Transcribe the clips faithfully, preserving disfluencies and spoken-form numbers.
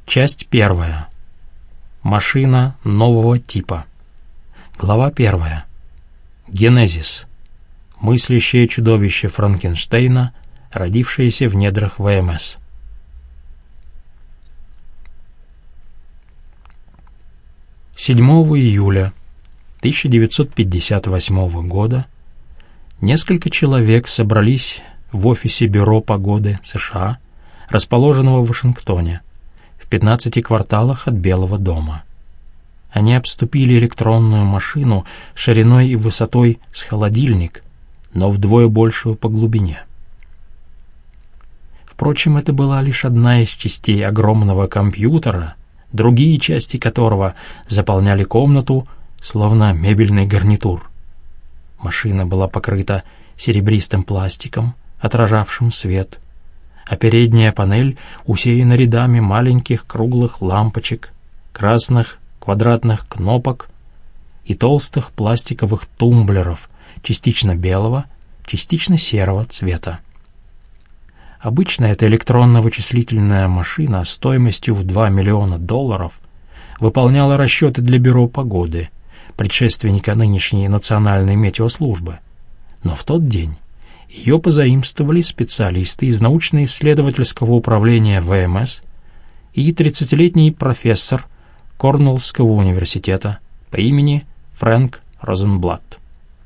Часть первая. Машина нового типа. Глава первая. Генезис. Мыслящее чудовище Франкенштейна, родившееся в недрах ВМС. седьмого июля тысяча девятьсот пятьдесят восьмого года несколько человек собрались в офисе Бюро погоды США, расположенного в Вашингтоне, в пятнадцати кварталах от Белого дома. Они обступили электронную машину шириной и высотой с холодильник, но вдвое большую по глубине. Впрочем, это была лишь одна из частей огромного компьютера, другие части которого заполняли комнату, словно мебельный гарнитур. Машина была покрыта серебристым пластиком, отражавшим свет, а передняя панель усеяна рядами маленьких круглых лампочек, красных квадратных кнопок и толстых пластиковых тумблеров, частично белого, частично серого цвета. Обычно эта электронно-вычислительная машина стоимостью в два миллиона долларов выполняла расчеты для Бюро погоды, предшественника нынешней Национальной метеослужбы. Но в тот день ее позаимствовали специалисты из научно-исследовательского управления ВМС и тридцатилетний профессор Корнеллского университета по имени Фрэнк Розенблат.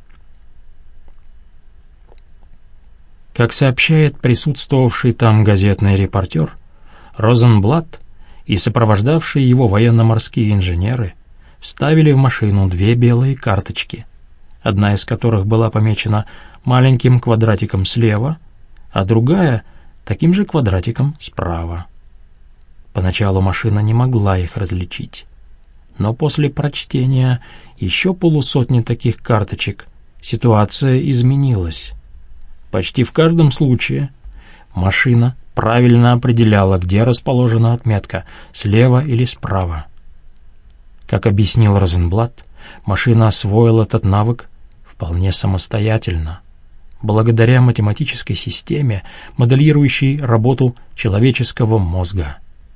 Как сообщает присутствовавший там газетный репортер, Розенблат и сопровождавшие его военно-морские инженеры вставили в машину две белые карточки, одна из которых была помечена маленьким квадратиком слева, а другая — таким же квадратиком справа. Поначалу машина не могла их различить, но после прочтения еще полусотни таких карточек ситуация изменилась. Почти в каждом случае машина правильно определяла, где расположена отметка, слева или справа. Как объяснил Розенблат, машина освоила этот навык вполне самостоятельно, благодаря математической системе, моделирующей работу человеческого мозга.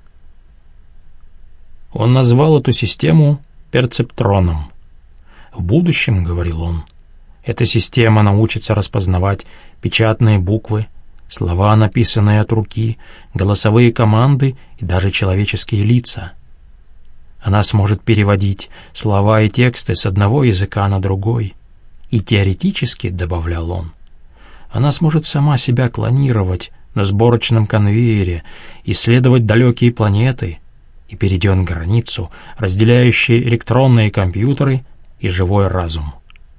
Он назвал эту систему перцептроном. В будущем, говорил он, эта система научится распознавать печатные буквы, слова, написанные от руки, голосовые команды и даже человеческие лица. Она сможет переводить слова и тексты с одного языка на другой. И теоретически, добавлял он, она сможет сама себя клонировать на сборочном конвейере, исследовать далекие планеты и перейдет границу, разделяющую электронные компьютеры и живой разум.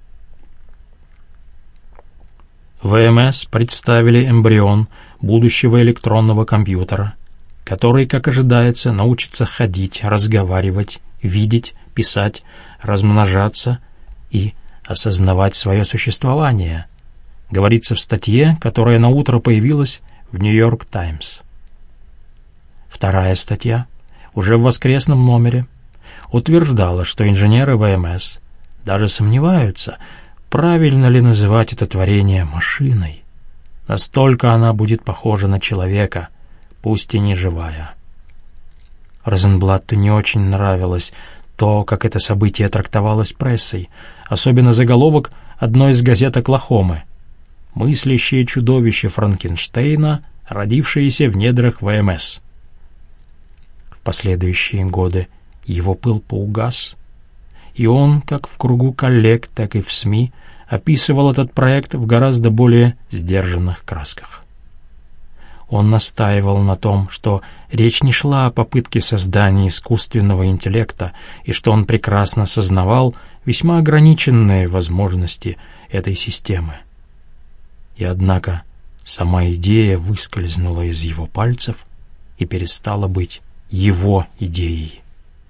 ВМС представили эмбрион будущего электронного компьютера, который, как ожидается, научится ходить, разговаривать, видеть, писать, размножаться и осознавать свое существование, говорится в статье, которая наутро появилась в «Нью-Йорк Таймс». Вторая статья, уже в воскресном номере, утверждала, что инженеры ВМС даже сомневаются, правильно ли называть это творение машиной. Настолько она будет похожа на человека, пусть и не живая. Розенблатту не очень нравилось то, как это событие трактовалось прессой, особенно заголовок одной из газет Оклахомы: «Мыслящее чудовище Франкенштейна, родившееся в недрах ВМС». В последующие годы его пыл поугас, и он, как в кругу коллег, так и в СМИ, описывал этот проект в гораздо более сдержанных красках. Он настаивал на том, что речь не шла о попытке создания искусственного интеллекта и что он прекрасно сознавал весьма ограниченные возможности этой системы. И однако сама идея выскользнула из его пальцев и перестала быть его идеей.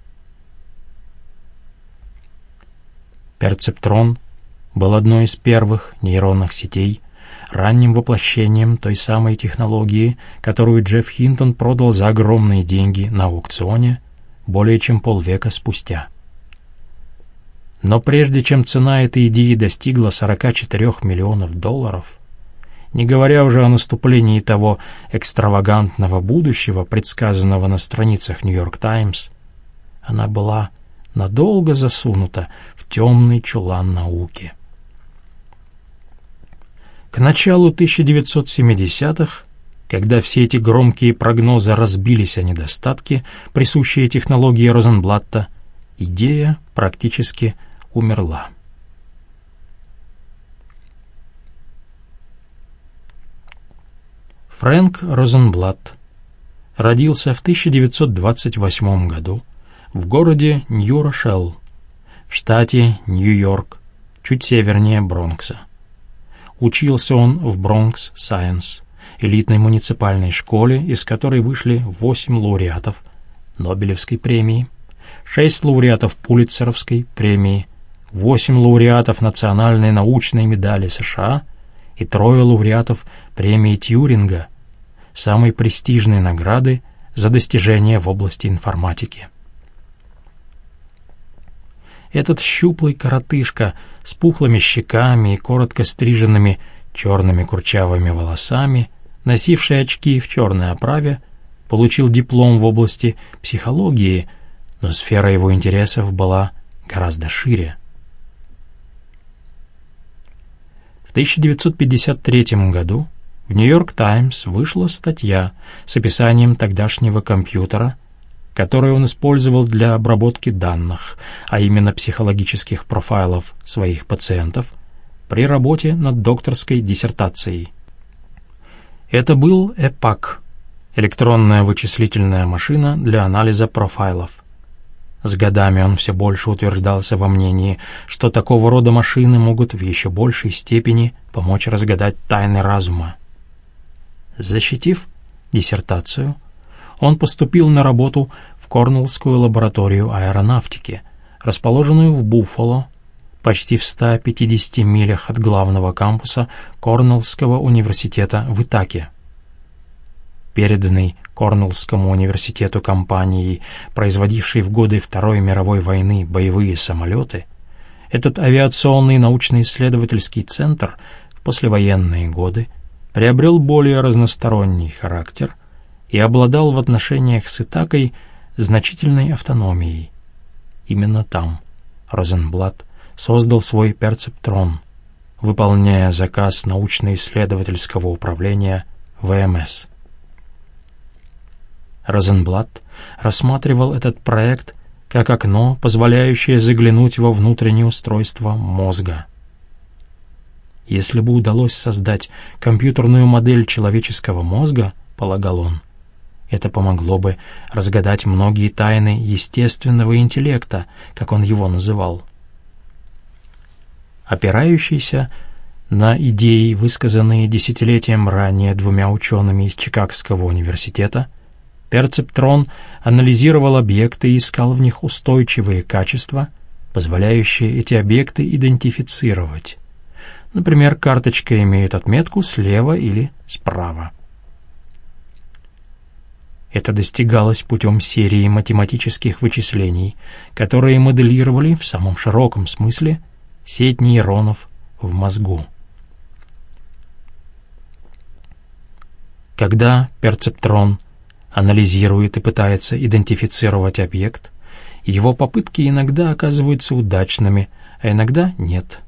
Перцептрон был одной из первых нейронных сетей, ранним воплощением той самой технологии, которую Джефф Хинтон продал за огромные деньги на аукционе более чем полвека спустя. Но прежде чем цена этой идеи достигла сорок четыре миллионов долларов, не говоря уже о наступлении того экстравагантного будущего, предсказанного на страницах «Нью-Йорк Таймс», она была надолго засунута в темный чулан науки. К началу тысяча девятьсот семидесятых, когда все эти громкие прогнозы разбились о недостатки, присущие технологии Розенблатта, идея практически умерла. Фрэнк Розенблат родился в тысяча девятьсот двадцать восьмом году в городе Нью-Рошелл, в штате Нью-Йорк, чуть севернее Бронкса. Учился он в Бронкс Сайенс, элитной муниципальной школе, из которой вышли восемь лауреатов Нобелевской премии, шесть лауреатов Пулитцеровской премии, восемь лауреатов Национальной научной медали США и трое лауреатов премии Тьюринга, самой престижной награды за достижения в области информатики. Этот щуплый коротышка с пухлыми щеками и коротко стриженными черными курчавыми волосами, носивший очки в черной оправе, получил диплом в области психологии, но сфера его интересов была гораздо шире. В тысяча девятьсот пятьдесят третьем году в «Нью-Йорк Таймс» вышла статья с описанием тогдашнего компьютера, который он использовал для обработки данных, а именно психологических профайлов своих пациентов, при работе над докторской диссертацией. Это был ЭПАК, электронная вычислительная машина для анализа профайлов. С годами он все больше утверждался во мнении, что такого рода машины могут в еще большей степени помочь разгадать тайны разума. Защитив диссертацию, он поступил на работу в Корнеллскую лабораторию аэронавтики, расположенную в Буффало, почти в ста пятидесяти милях от главного кампуса Корнеллского университета в Итаке. Переданный Корнеллскому университету компанией, производившей в годы Второй мировой войны боевые самолеты, этот авиационный научно-исследовательский центр в послевоенные годы приобрел более разносторонний характер и обладал в отношениях с Итакой значительной автономией. Именно там Розенблат создал свой перцептрон, выполняя заказ научно-исследовательского управления ВМС. Розенблат рассматривал этот проект как окно, позволяющее заглянуть во внутреннее устройство мозга. Если бы удалось создать компьютерную модель человеческого мозга, полагал он, это помогло бы разгадать многие тайны естественного интеллекта, как он его называл. Опирающийся на идеи, высказанные десятилетием ранее двумя учеными из Чикагского университета, перцептрон анализировал объекты и искал в них устойчивые качества, позволяющие эти объекты идентифицировать. Например, карточка имеет отметку слева или справа. Это достигалось путем серии математических вычислений, которые моделировали в самом широком смысле сеть нейронов в мозгу. Когда перцептрон анализирует и пытается идентифицировать объект, его попытки иногда оказываются удачными, а иногда нет.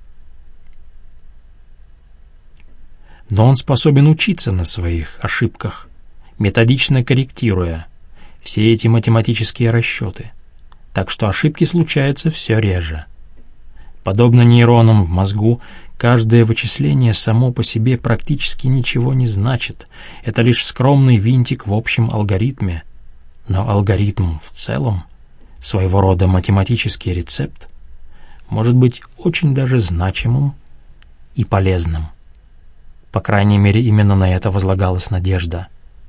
Но он способен учиться на своих ошибках, методично корректируя все эти математические расчеты, так что ошибки случаются все реже. Подобно нейронам в мозгу, каждое вычисление само по себе практически ничего не значит, это лишь скромный винтик в общем алгоритме, но алгоритм в целом, своего рода математический рецепт, может быть очень даже значимым и полезным. По крайней мере, именно на это возлагалась надежда.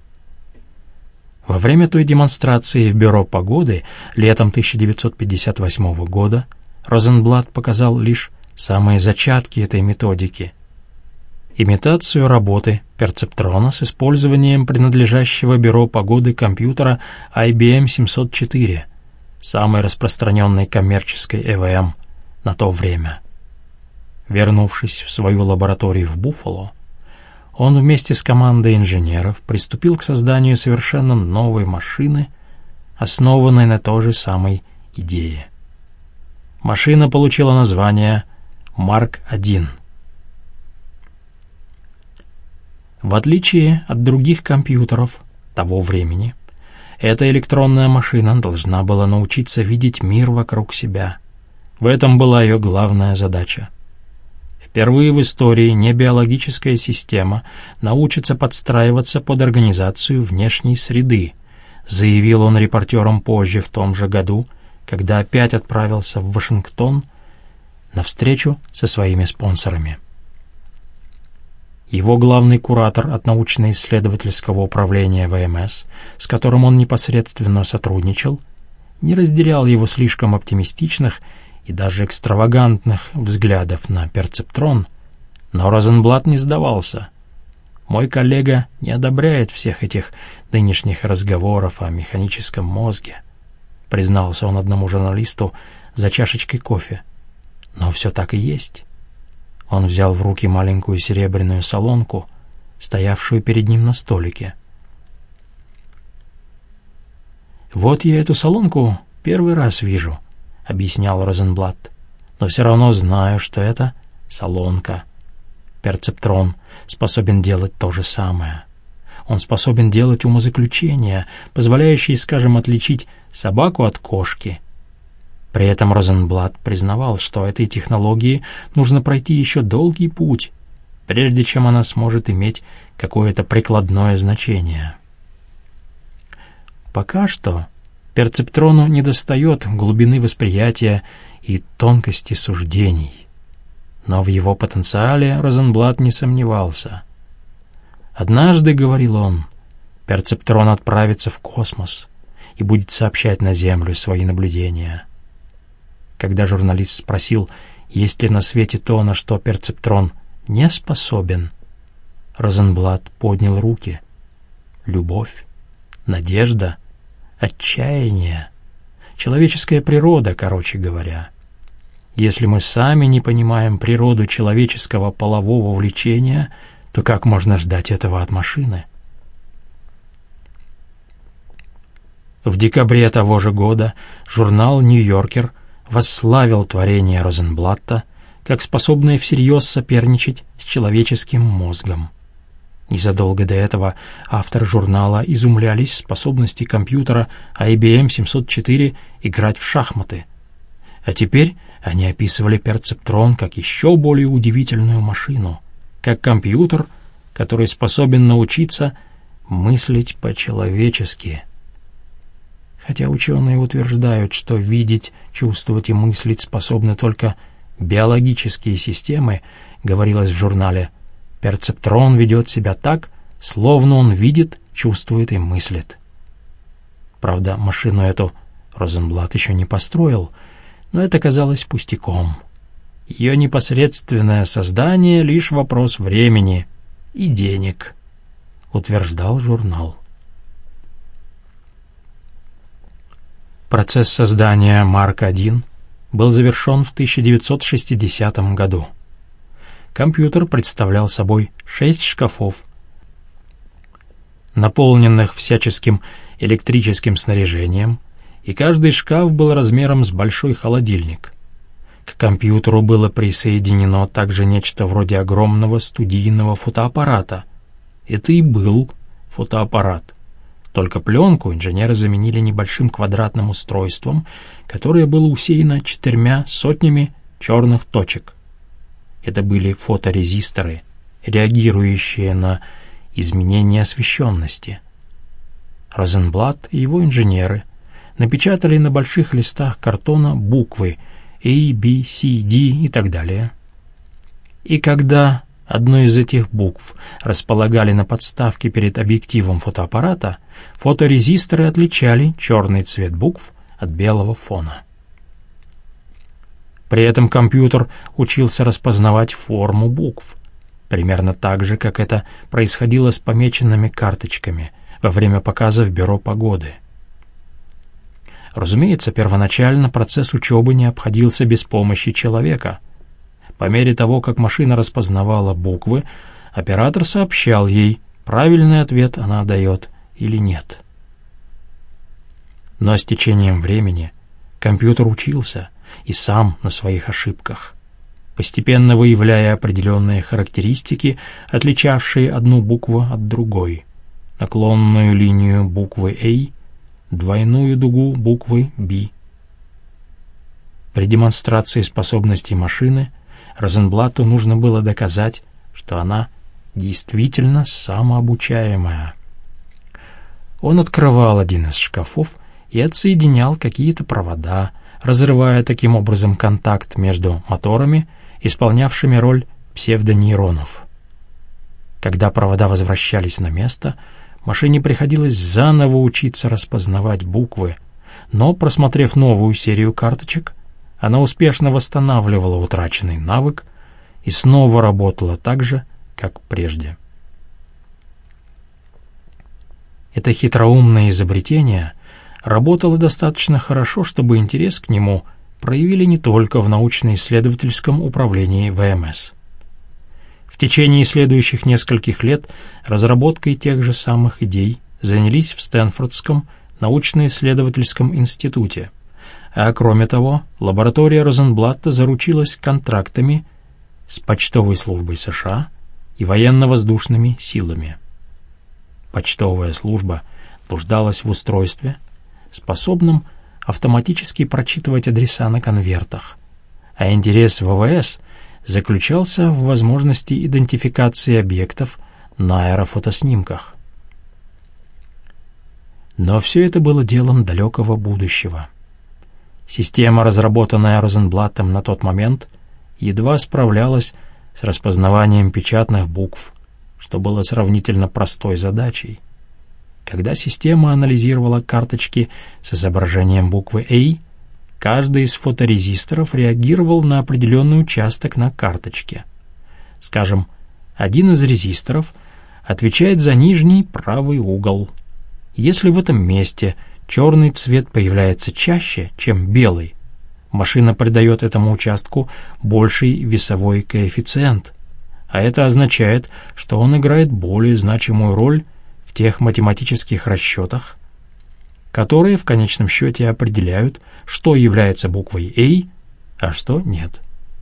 Во время той демонстрации в Бюро погоды летом тысяча девятьсот пятьдесят восьмого года Розенблат показал лишь самые зачатки этой методики. Имитацию работы перцептрона с использованием принадлежащего Бюро погоды компьютера ай би эм семьсот четыре, самой распространенной коммерческой и ви эм на то время. Вернувшись в свою лабораторию в Буффало, он вместе с командой инженеров приступил к созданию совершенно новой машины, основанной на той же самой идее. Машина получила название Марк один. В отличие от других компьютеров того времени, эта электронная машина должна была научиться видеть мир вокруг себя. В этом была ее главная задача. Впервые в истории небиологическая система научится подстраиваться под организацию внешней среды, заявил он репортерам позже в том же году, когда опять отправился в Вашингтон на встречу со своими спонсорами. Его главный куратор от научно-исследовательского управления ВМС, с которым он непосредственно сотрудничал, не разделял его слишком оптимистичных и даже экстравагантных взглядов на перцептрон, но Розенблат не сдавался. «Мой коллега не одобряет всех этих нынешних разговоров о механическом мозге», признался он одному журналисту за чашечкой кофе. «Но все так и есть». Он взял в руки маленькую серебряную солонку, стоявшую перед ним на столике. «Вот я эту солонку первый раз вижу», — объяснял Розенблат, «но все равно знаю, что это солонка. Перцептрон способен делать то же самое. Он способен делать умозаключения, позволяющие, скажем, отличить собаку от кошки». При этом Розенблат признавал, что этой технологии нужно пройти еще долгий путь, прежде чем она сможет иметь какое-то прикладное значение. Пока что перцептрону недостает глубины восприятия и тонкости суждений, но в его потенциале Розенблат не сомневался. «Однажды, — говорил он, — перцептрон отправится в космос и будет сообщать на Землю свои наблюдения». Когда журналист спросил, есть ли на свете то, на что перцептрон не способен, Розенблат поднял руки. Любовь, надежда, отчаяние, человеческая природа, короче говоря. Если мы сами не понимаем природу человеческого полового влечения, то как можно ждать этого от машины? В декабре того же года журнал «Нью-Йоркер» восславил творение Розенблата как способное всерьез соперничать с человеческим мозгом. Незадолго до этого авторы журнала изумлялись способности компьютера ай би эм семьсот четыре играть в шахматы. А теперь они описывали перцептрон как еще более удивительную машину, как компьютер, который способен научиться мыслить по-человечески. Хотя ученые утверждают, что видеть, чувствовать и мыслить способны только биологические системы, говорилось в журнале, перцептрон ведет себя так, словно он видит, чувствует и мыслит. Правда, машину эту Розенблат еще не построил, но это казалось пустяком. Ее непосредственное создание — лишь вопрос времени и денег, утверждал журнал. Процесс создания Марк один был завершен в тысяча девятьсот шестидесятом году. Компьютер представлял собой шесть шкафов, наполненных всяческим электрическим снаряжением, и каждый шкаф был размером с большой холодильник. К компьютеру было присоединено также нечто вроде огромного студийного фотоаппарата. Это и был фотоаппарат. Только пленку инженеры заменили небольшим квадратным устройством, которое было усеяно четырьмя сотнями черных точек. Это были фоторезисторы, реагирующие на изменение освещенности. Розенблат и его инженеры напечатали на больших листах картона буквы A, B, C, D и так далее. И когда одну из этих букв располагали на подставке перед объективом фотоаппарата, фоторезисторы отличали черный цвет букв от белого фона. При этом компьютер учился распознавать форму букв, примерно так же, как это происходило с помеченными карточками во время показа в бюро погоды. Разумеется, первоначально процесс учебы не обходился без помощи человека. По мере того, как машина распознавала буквы, оператор сообщал ей, правильный ответ она дает или нет. Но с течением времени компьютер учился и сам на своих ошибках, постепенно выявляя определенные характеристики, отличавшие одну букву от другой: наклонную линию буквы A, двойную дугу буквы B. При демонстрации способностей машины Розенблатту нужно было доказать, что она действительно самообучаемая. Он открывал один из шкафов и отсоединял какие-то провода, разрывая таким образом контакт между моторами, исполнявшими роль псевдонейронов. Когда провода возвращались на место, машине приходилось заново учиться распознавать буквы, но, просмотрев новую серию карточек, она успешно восстанавливала утраченный навык и снова работала так же, как прежде. Это хитроумное изобретение работало достаточно хорошо, чтобы интерес к нему проявили не только в научно-исследовательском управлении ВМС. В течение следующих нескольких лет разработкой тех же самых идей занялись в Стэнфордском научно-исследовательском институте, а кроме того, лаборатория Розенблатта заручилась контрактами с почтовой службой США и военно-воздушными силами. Почтовая служба нуждалась в устройстве, способном автоматически прочитывать адреса на конвертах, а интерес ВВС заключался в возможности идентификации объектов на аэрофотоснимках. Но все это было делом далекого будущего. Система, разработанная Розенблаттом на тот момент, едва справлялась с распознаванием печатных букв, что было сравнительно простой задачей. Когда система анализировала карточки с изображением буквы A, каждый из фоторезисторов реагировал на определенный участок на карточке. Скажем, один из резисторов отвечает за нижний правый угол. Если в этом месте черный цвет появляется чаще, чем белый, машина придает этому участку больший весовой коэффициент, а это означает, что он играет более значимую роль в тех математических расчетах, которые в конечном счете определяют, что является буквой A, а что нет.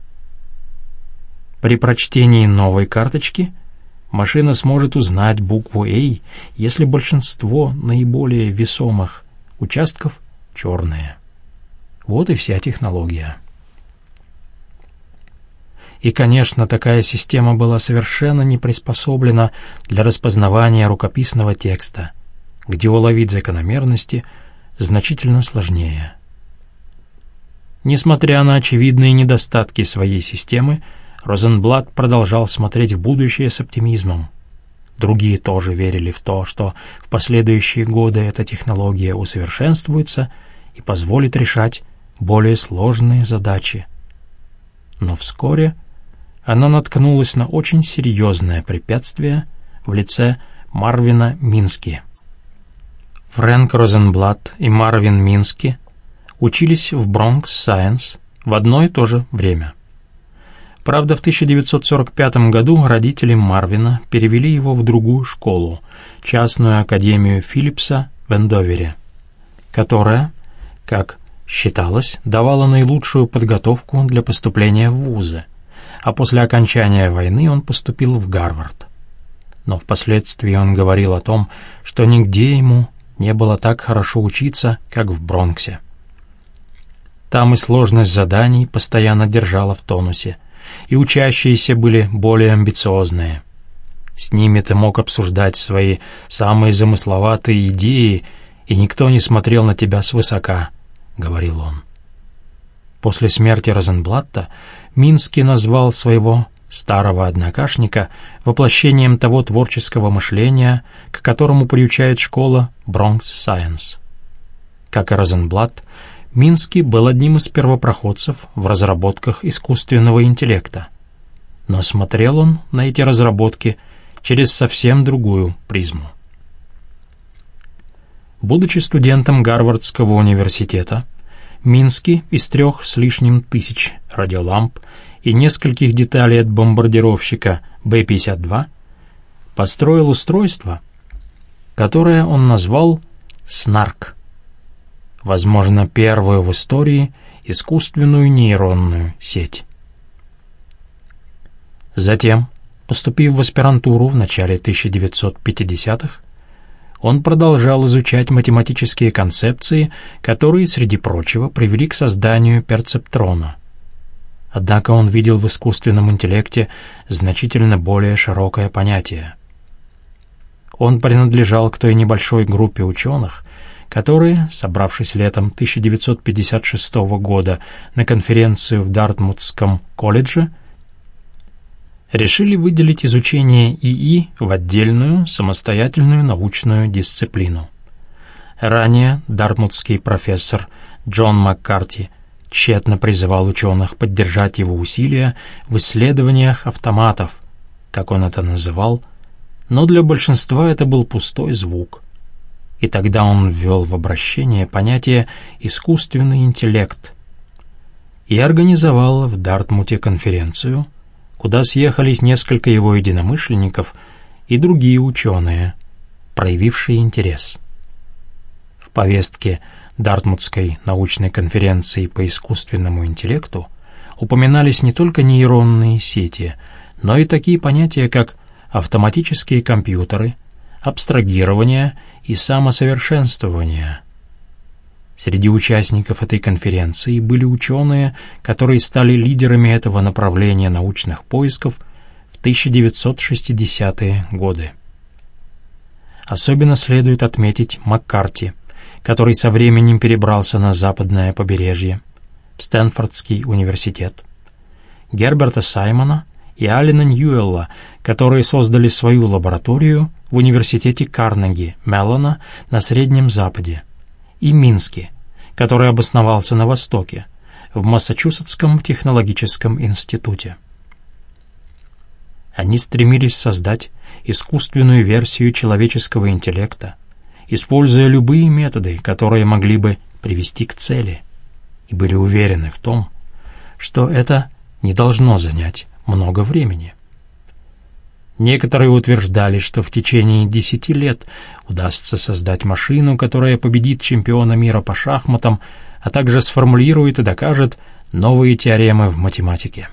При прочтении новой карточки машина сможет узнать букву A, если большинство наиболее весомых участков черные. Вот и вся технология. И, конечно, такая система была совершенно не приспособлена для распознавания рукописного текста, где уловить закономерности значительно сложнее. Несмотря на очевидные недостатки своей системы, Розенблат продолжал смотреть в будущее с оптимизмом. Другие тоже верили в то, что в последующие годы эта технология усовершенствуется и позволит решать более сложные задачи. Но вскоре она наткнулась на очень серьезное препятствие в лице Марвина Мински. Фрэнк Розенблат и Марвин Мински учились в Bronx Science в одно и то же время. Правда, в тысяча девятьсот сорок пятом году родители Марвина перевели его в другую школу, частную академию Филлипса в Эндовере, которая, как считалось, давала наилучшую подготовку для поступления в вузы, а после окончания войны он поступил в Гарвард. Но впоследствии он говорил о том, что нигде ему не было так хорошо учиться, как в Бронксе. Там и сложность заданий постоянно держала в тонусе, и учащиеся были более амбициозные. С ними ты мог обсуждать свои самые замысловатые идеи, и никто не смотрел на тебя свысока, — говорил он. После смерти Розенблатта Мински назвал своего старого однокашника воплощением того творческого мышления, к которому приучает школа Bronx Science. Как и Розенблат, Мински был одним из первопроходцев в разработках искусственного интеллекта, но смотрел он на эти разработки через совсем другую призму. Будучи студентом Гарвардского университета, Мински из трех с лишним тысяч радиоламп и нескольких деталей от бомбардировщика Бэ пятьдесят два построил устройство, которое он назвал «снарк», возможно, первую в истории искусственную нейронную сеть. Затем, поступив в аспирантуру в начале тысяча девятьсот пятидесятых, он продолжал изучать математические концепции, которые, среди прочего, привели к созданию перцептрона. Однако он видел в искусственном интеллекте значительно более широкое понятие. Он принадлежал к той небольшой группе ученых, которые, собравшись летом тысяча девятьсот пятьдесят шестого года на конференцию в Дартмутском колледже, решили выделить изучение ИИ в отдельную самостоятельную научную дисциплину. Ранее дартмутский профессор Джон Маккарти тщетно призывал ученых поддержать его усилия в исследованиях автоматов, как он это называл, но для большинства это был пустой звук. И тогда он ввел в обращение понятие «искусственный интеллект» и организовал в Дартмуте конференцию, куда съехались несколько его единомышленников и другие ученые, проявившие интерес. В повестке Дартмутской научной конференции по искусственному интеллекту упоминались не только нейронные сети, но и такие понятия, как автоматические компьютеры, абстрагирование и самосовершенствование. Среди участников этой конференции были ученые, которые стали лидерами этого направления научных поисков в тысяча девятьсот шестидесятые годы. Особенно следует отметить Маккарти, который со временем перебрался на западное побережье, в Стэнфордский университет, Герберта Саймона и Алена Ньюэлла, которые создали свою лабораторию в университете Карнеги Меллона на Среднем Западе, и Мински, который обосновался на Востоке, в Массачусетском технологическом институте. Они стремились создать искусственную версию человеческого интеллекта, используя любые методы, которые могли бы привести к цели, и были уверены в том, что это не должно занять много времени. Некоторые утверждали, что в течение десяти лет удастся создать машину, которая победит чемпиона мира по шахматам, а также сформулирует и докажет новые теоремы в математике.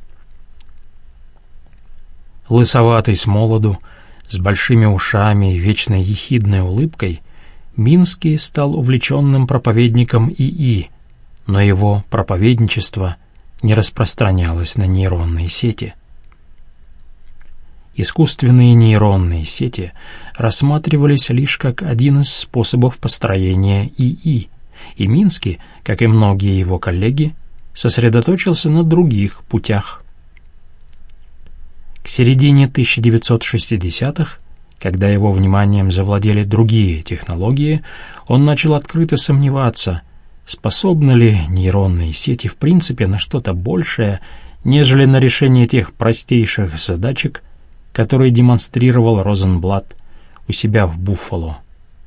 Лысоватый с молоду, с большими ушами и вечной ехидной улыбкой, Мински стал увлеченным проповедником ИИ, но его проповедничество не распространялось на нейронные сети. Искусственные нейронные сети рассматривались лишь как один из способов построения ИИ, и Мински, как и многие его коллеги, сосредоточился на других путях. К середине тысяча девятьсот шестидесятых, когда его вниманием завладели другие технологии, он начал открыто сомневаться, способны ли нейронные сети в принципе на что-то большее, нежели на решение тех простейших задачек, которые демонстрировал Розенблат у себя в Буффало.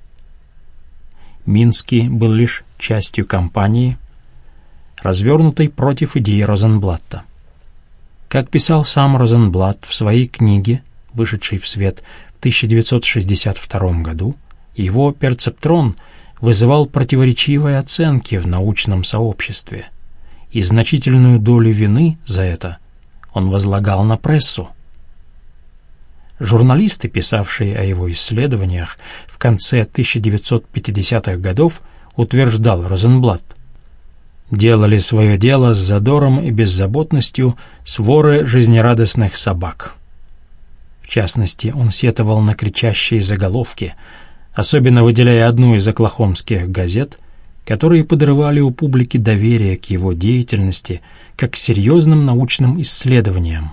Мински был лишь частью кампании, развернутой против идей Розенблата. Как писал сам Розенблат в своей книге, вышедшей в свет в тысяча девятьсот шестьдесят втором году, его перцептрон вызывал противоречивые оценки в научном сообществе, и значительную долю вины за это он возлагал на прессу. Журналисты, писавшие о его исследованиях в конце тысяча девятьсот пятидесятых годов, утверждал Розенблат, делали свое дело с задором и беззаботностью своры жизнерадостных собак. В частности, он сетовал на кричащие заголовки, особенно выделяя одну из оклахомских газет, которые подрывали у публики доверие к его деятельности как к серьезным научным исследованиям.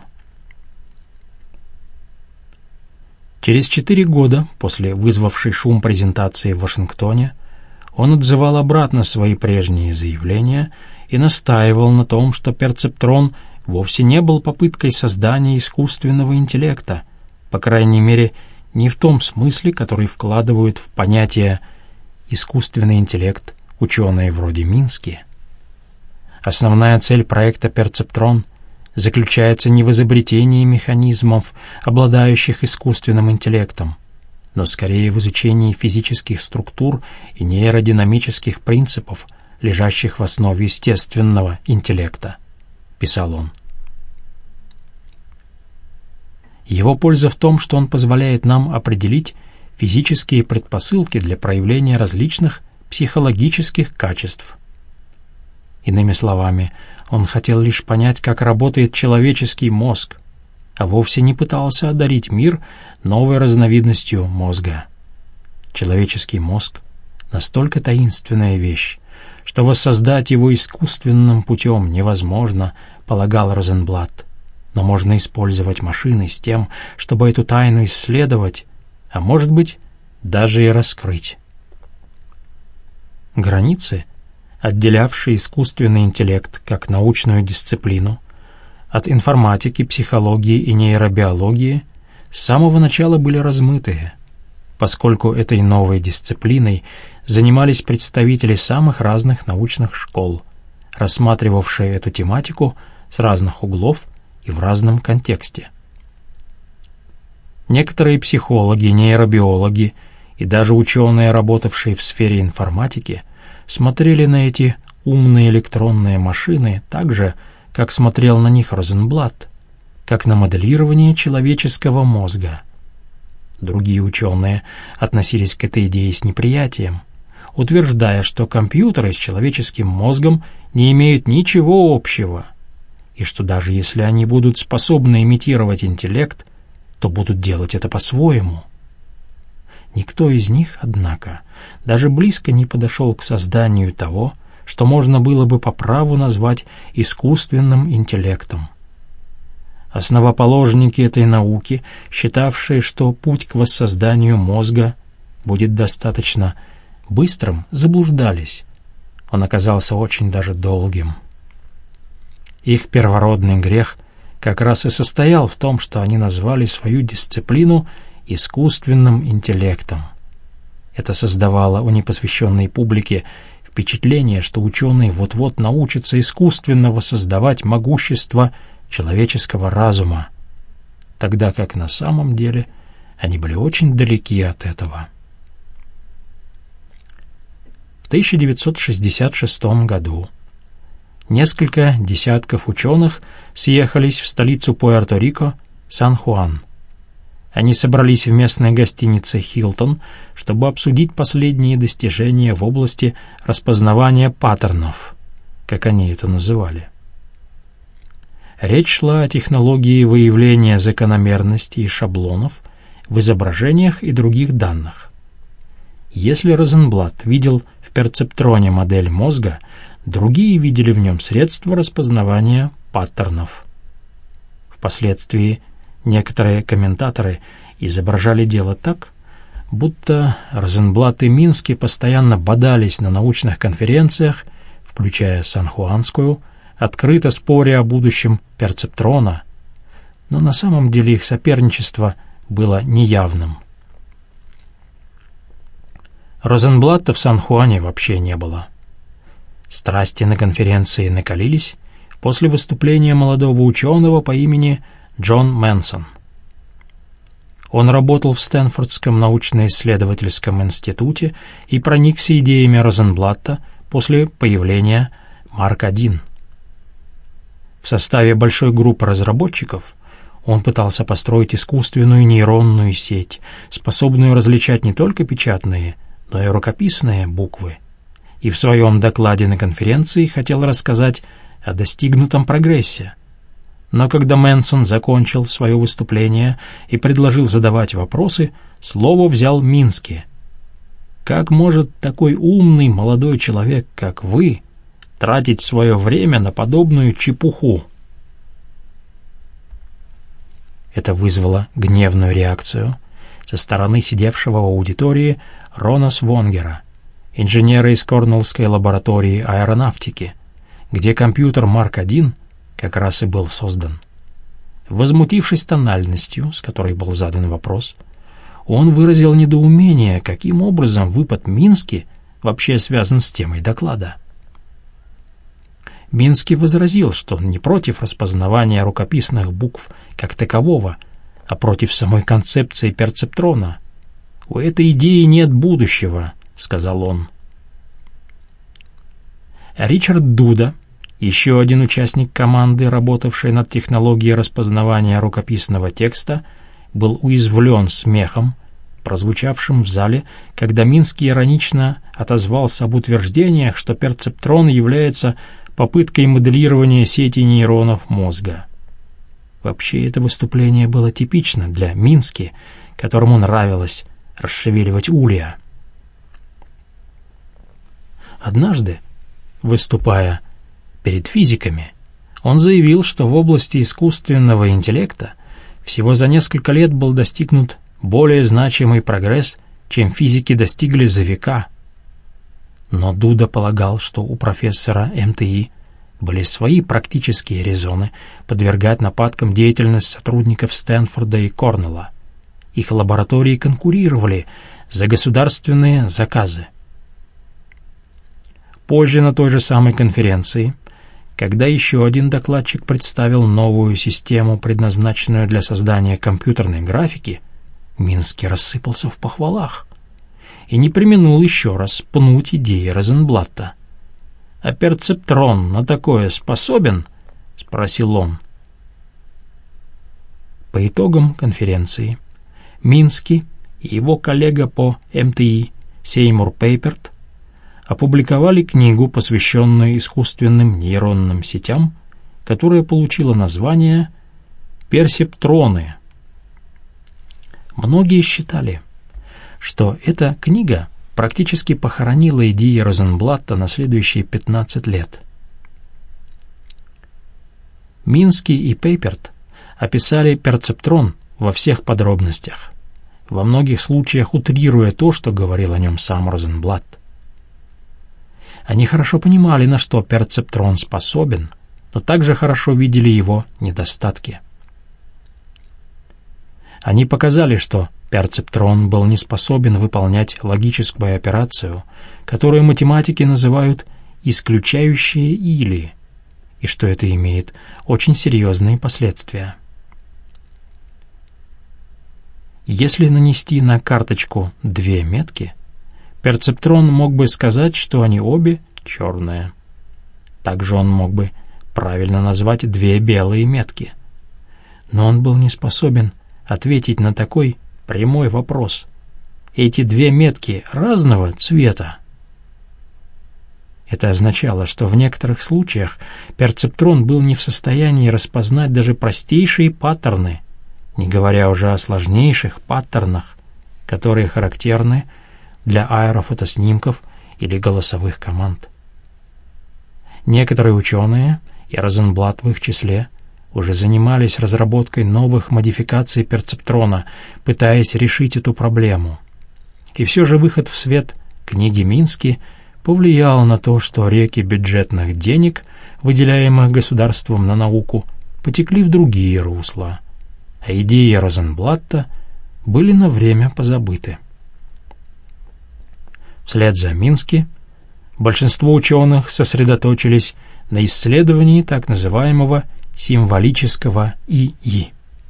Через четыре года после вызвавшей шум презентации в Вашингтоне он отзывал обратно свои прежние заявления и настаивал на том, что перцептрон вовсе не был попыткой создания искусственного интеллекта, по крайней мере, не в том смысле, который вкладывают в понятие «искусственный интеллект» ученые вроде Мински. Основная цель проекта «Перцептрон» заключается не в изобретении механизмов, обладающих искусственным интеллектом, но скорее в изучении физических структур и нейродинамических принципов, лежащих в основе естественного интеллекта, писал он. Его польза в том, что он позволяет нам определить физические предпосылки для проявления различных психологических качеств. Иными словами, он хотел лишь понять, как работает человеческий мозг, а вовсе не пытался одарить мир новой разновидностью мозга. Человеческий мозг — настолько таинственная вещь, что воссоздать его искусственным путем невозможно, полагал Розенблат, но можно использовать машины с тем, чтобы эту тайну исследовать, а может быть, даже и раскрыть. Границы, отделявшие искусственный интеллект как научную дисциплину от информатики, психологии и нейробиологии, с самого начала были размытые, поскольку этой новой дисциплиной занимались представители самых разных научных школ, рассматривавшие эту тематику с разных углов и в разном контексте. Некоторые психологи, нейробиологи и даже ученые, работавшие в сфере информатики, смотрели на эти умные электронные машины так же, как смотрел на них Розенблат, как на моделирование человеческого мозга. Другие ученые относились к этой идее с неприятием, утверждая, что компьютеры с человеческим мозгом не имеют ничего общего, и что даже если они будут способны имитировать интеллект, то будут делать это по-своему. Никто из них, однако, даже близко не подошел к созданию того, что можно было бы по праву назвать искусственным интеллектом. Основоположники этой науки, считавшие, что путь к воссозданию мозга будет достаточно быстрым, заблуждались. Он оказался очень даже долгим. Их первородный грех как раз и состоял в том, что они назвали свою дисциплину искусственным интеллектом. Это создавало у непосвященной публики впечатление, что ученые вот-вот научатся искусственно воссоздавать могущество человеческого разума, тогда как на самом деле они были очень далеки от этого. В тысяча девятьсот шестьдесят шестом году несколько десятков ученых съехались в столицу Пуэрто-Рико, Сан-Хуан. Они собрались в местной гостинице «Хилтон», чтобы обсудить последние достижения в области распознавания паттернов, как они это называли. Речь шла о технологии выявления закономерностей и шаблонов в изображениях и других данных. Если Розенблат видел в перцептроне модель мозга, другие видели в нем средства распознавания паттернов. Впоследствии некоторые комментаторы изображали дело так, будто Розенблат и Мински постоянно бодались на научных конференциях, включая Сан-Хуанскую, открыто споря о будущем перцептрона, но на самом деле их соперничество было неявным. Розенблата в Сан-Хуане вообще не было. Страсти на конференции накалились после выступления молодого ученого по имени Джон Мэнсон. Он работал в Стэнфордском научно-исследовательском институте и проникся идеями Розенблата после появления Марк один. В составе большой группы разработчиков он пытался построить искусственную нейронную сеть, способную различать не только печатные, но и рукописные буквы, и в своем докладе на конференции хотел рассказать о достигнутом прогрессе. Но когда Мэнсон закончил свое выступление и предложил задавать вопросы, слово взял Мински. «Как может такой умный молодой человек, как вы, тратить свое время на подобную чепуху?» Это вызвало гневную реакцию со стороны сидевшего в аудитории Рона Свонгера, инженера из Корнеллской лаборатории аэронавтики, где компьютер Марк один как раз и был создан. Возмутившись тональностью, с которой был задан вопрос, он выразил недоумение, каким образом выпад Мински вообще связан с темой доклада. Минский возразил, что он не против распознавания рукописных букв как такового, а против самой концепции перцептрона. «У этой идеи нет будущего», — сказал он. Ричард Дуда, еще один участник команды, работавшей над технологией распознавания рукописного текста, был уязвлен смехом, прозвучавшим в зале, когда Минский иронично отозвался об утверждениях, что перцептрон является попыткой моделирования сети нейронов мозга. Вообще, это выступление было типично для Мински, которому нравилось расшевеливать улья. Однажды, выступая перед физиками, он заявил, что в области искусственного интеллекта всего за несколько лет был достигнут более значимый прогресс, чем физики достигли за века. Но Дуда полагал, что у профессора эм тэ и были свои практические резоны подвергать нападкам деятельность сотрудников Стэнфорда и Корнелла. Их лаборатории конкурировали за государственные заказы. Позже на той же самой конференции, когда еще один докладчик представил новую систему, предназначенную для создания компьютерной графики, Минский рассыпался в похвалах и не преминул еще раз пнуть идеи Розенблатта. «А перцептрон на такое способен?» — спросил он. По итогам конференции Минский и его коллега по эм тэ и Сеймур Пейперт опубликовали книгу, посвященную искусственным нейронным сетям, которая получила название «Перцептроны». Многие считали, что эта книга практически похоронила идеи Розенблатта на следующие пятнадцать лет. Минский и Пейперт описали перцептрон во всех подробностях, во многих случаях утрируя то, что говорил о нем сам Розенблатт. Они хорошо понимали, на что перцептрон способен, но также хорошо видели его недостатки. Они показали, что перцептрон был не способен выполнять логическую операцию, которую математики называют «исключающие или», и что это имеет очень серьезные последствия. Если нанести на карточку две метки, перцептрон мог бы сказать, что они обе черные. Также он мог бы правильно назвать две белые метки. Но он был не способен ответить на такой прямой вопрос. Эти две метки разного цвета. Это означало, что в некоторых случаях перцептрон был не в состоянии распознать даже простейшие паттерны, не говоря уже о сложнейших паттернах, которые характерны для аэрофотоснимков или голосовых команд. Некоторые ученые, и Розенблатт в их числе, уже занимались разработкой новых модификаций перцептрона, пытаясь решить эту проблему. И все же выход в свет книги Мински повлиял на то, что реки бюджетных денег, выделяемых государством на науку, потекли в другие русла, а идеи Розенблатта были на время позабыты. Вслед за Мински большинство ученых сосредоточились на исследовании так называемого символического ИИ.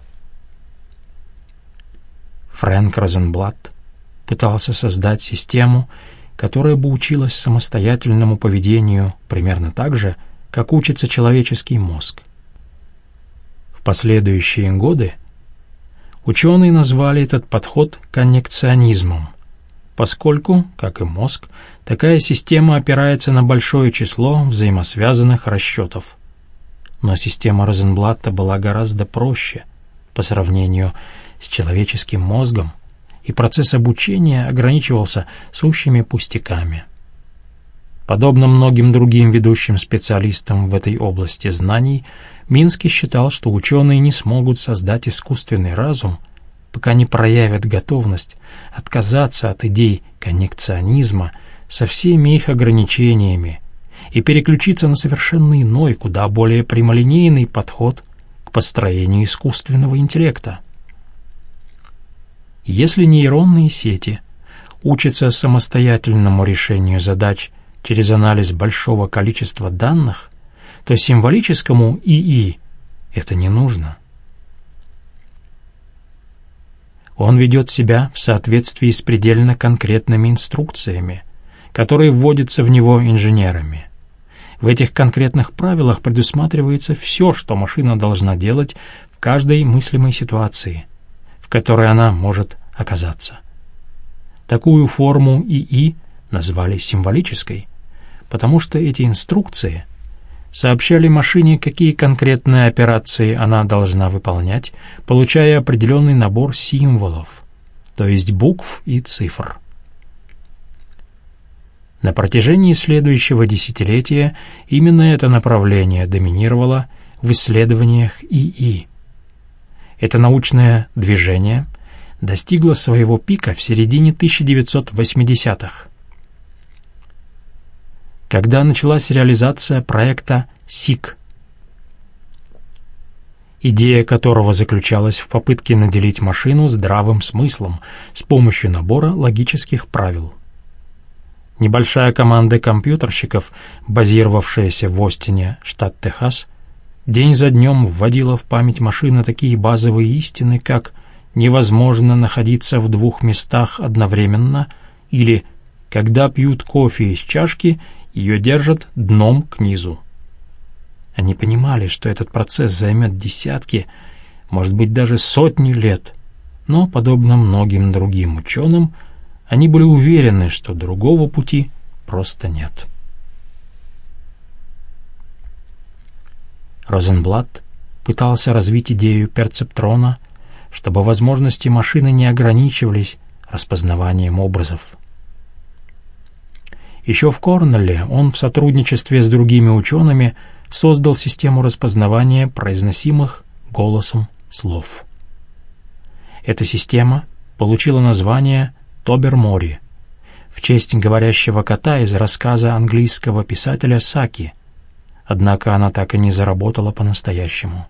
Фрэнк Розенблатт пытался создать систему, которая бы училась самостоятельному поведению примерно так же, как учится человеческий мозг. В последующие годы ученые назвали этот подход коннекционизмом, поскольку, как и мозг, такая система опирается на большое число взаимосвязанных расчетов. Но система Розенблатта была гораздо проще по сравнению с человеческим мозгом, и процесс обучения ограничивался сущими пустяками. Подобно многим другим ведущим специалистам в этой области знаний, Минский считал, что ученые не смогут создать искусственный разум, пока не проявят готовность отказаться от идей коннекционизма со всеми их ограничениями и переключиться на совершенно иной, куда более прямолинейный подход к построению искусственного интеллекта. Если нейронные сети учатся самостоятельному решению задач через анализ большого количества данных, то символическому ИИ это не нужно. Он ведет себя в соответствии с предельно конкретными инструкциями, которые вводятся в него инженерами. В этих конкретных правилах предусматривается все, что машина должна делать в каждой мыслимой ситуации, в которой она может оказаться. Такую форму ИИ назвали символической, потому что эти инструкции сообщали машине, какие конкретные операции она должна выполнять, получая определенный набор символов, то есть букв и цифр. На протяжении следующего десятилетия именно это направление доминировало в исследованиях ИИ. Это научное движение достигло своего пика в середине тысяча девятьсот восьмидесятых, когда началась реализация проекта СИК, идея которого заключалась в попытке наделить машину здравым смыслом с помощью набора логических правил. Небольшая команда компьютерщиков, базировавшаяся в Остине, штат Техас, день за днем вводила в память машины такие базовые истины, как «невозможно находиться в двух местах одновременно» или «когда пьют кофе из чашки, ее держат дном к низу». Они понимали, что этот процесс займет десятки, может быть, даже сотни лет, но, подобно многим другим ученым, они были уверены, что другого пути просто нет. Розенблат пытался развить идею перцептрона, чтобы возможности машины не ограничивались распознаванием образов. Еще в Корнелле он в сотрудничестве с другими учеными создал систему распознавания произносимых голосом слов. Эта система получила название Тобермори в честь говорящего кота из рассказа английского писателя Саки, однако она так и не заработала по-настоящему.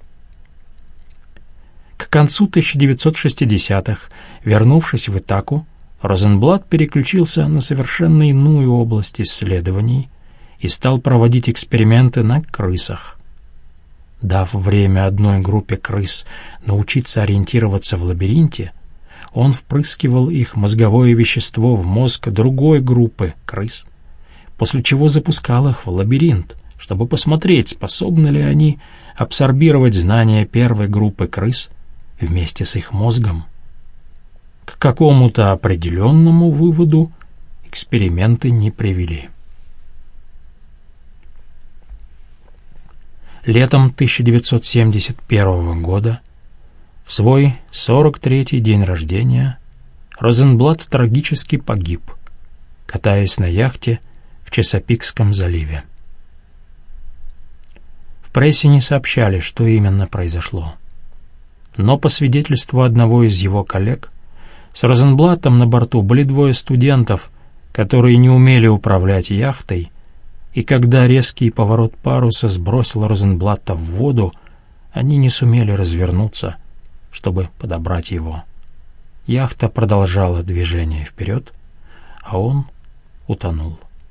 К концу тысяча девятьсот шестидесятых, вернувшись в Итаку, Розенблат переключился на совершенно иную область исследований и стал проводить эксперименты на крысах. Дав время одной группе крыс научиться ориентироваться в лабиринте, он впрыскивал их мозговое вещество в мозг другой группы крыс, после чего запускал их в лабиринт, чтобы посмотреть, способны ли они абсорбировать знания первой группы крыс вместе с их мозгом. К какому-то определенному выводу эксперименты не привели. Летом тысяча девятьсот семьдесят первого года, в свой сорок третий день рождения, Розенблат трагически погиб, катаясь на яхте в Чесапикском заливе. В прессе не сообщали, что именно произошло. Но по свидетельству одного из его коллег, с Розенблатом на борту были двое студентов, которые не умели управлять яхтой, и когда резкий поворот паруса сбросил Розенблата в воду, они не сумели развернуться, чтобы подобрать его. Яхта продолжала движение вперед, а он утонул.